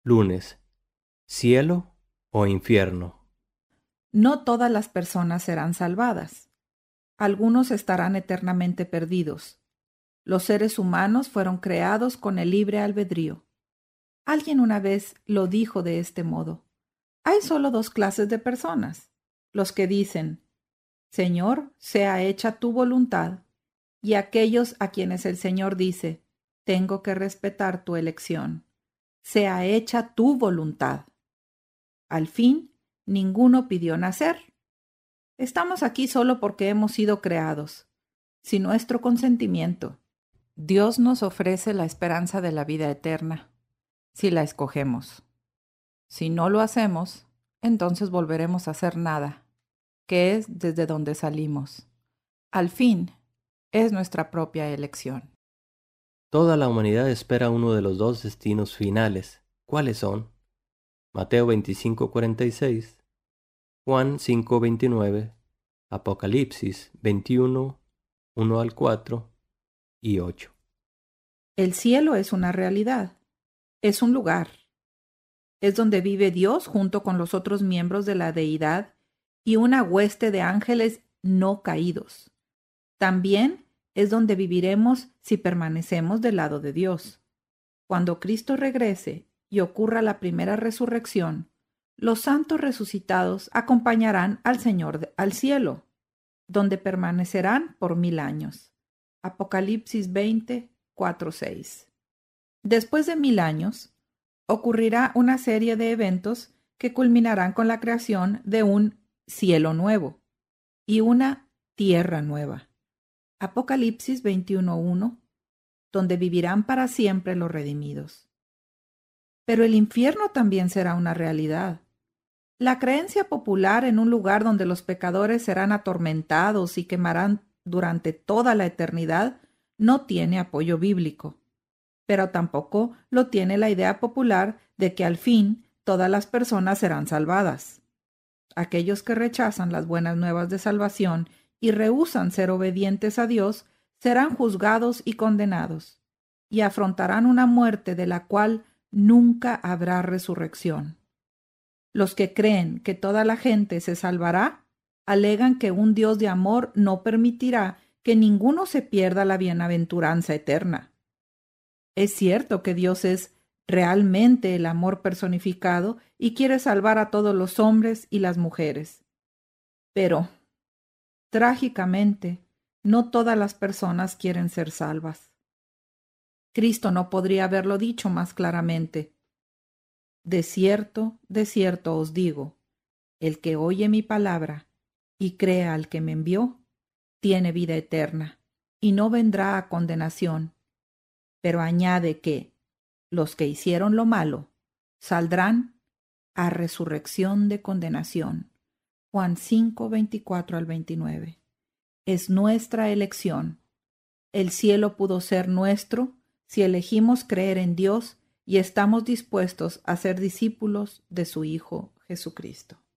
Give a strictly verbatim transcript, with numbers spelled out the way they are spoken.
Lunes. ¿Cielo o infierno? No todas las personas serán salvadas. Algunos estarán eternamente perdidos. Los seres humanos fueron creados con el libre albedrío. Alguien una vez lo dijo de este modo: hay solo dos clases de personas: los que dicen, Señor, sea hecha tu voluntad, y aquellos a quienes el Señor dice, tengo que respetar tu elección, sea hecha tu voluntad. Al fin, ninguno pidió nacer. Estamos aquí solo porque hemos sido creados, sin nuestro consentimiento. Dios nos ofrece la esperanza de la vida eterna, si la escogemos. Si no lo hacemos, entonces volveremos a hacer nada, que es desde donde salimos. Al fin, es nuestra propia elección. Toda la humanidad espera uno de los dos destinos finales. ¿Cuáles son? Mateo veinticinco cuarenta y seis, Juan cinco veintinueve, Apocalipsis veintiuno, uno al cuatro y ocho. El cielo es una realidad, es un lugar. Es donde vive Dios junto con los otros miembros de la deidad y una hueste de ángeles no caídos. También es donde viviremos si permanecemos del lado de Dios. Cuando Cristo regrese y ocurra la primera resurrección, los santos resucitados acompañarán al Señor al cielo, donde permanecerán por mil años. Apocalipsis veinte, cuatro, seis. Después de mil años, ocurrirá una serie de eventos que culminarán con la creación de un cielo nuevo y una tierra nueva. Apocalipsis veintiuno uno, donde vivirán para siempre los redimidos. Pero el infierno también será una realidad. La creencia popular en un lugar donde los pecadores serán atormentados y quemarán durante toda la eternidad no tiene apoyo bíblico. Pero tampoco lo tiene la idea popular de que al fin todas las personas serán salvadas. Aquellos que rechazan las buenas nuevas de salvación y rehúsan ser obedientes a Dios serán juzgados y condenados, y afrontarán una muerte de la cual nunca habrá resurrección. Los que creen que toda la gente se salvará alegan que un Dios de amor no permitirá que ninguno se pierda la bienaventuranza eterna. Es cierto que Dios es realmente el amor personificado y quiere salvar a todos los hombres y las mujeres. Pero, trágicamente, no todas las personas quieren ser salvas. Cristo no podría haberlo dicho más claramente. De cierto, de cierto os digo, el que oye mi palabra y cree al que me envió, tiene vida eterna, y no vendrá a condenación. Pero añade que los que hicieron lo malo saldrán a resurrección de condenación. Juan cinco, veinticuatro al veintinueve. Es nuestra elección. El cielo pudo ser nuestro si elegimos creer en Dios y estamos dispuestos a ser discípulos de su Hijo Jesucristo.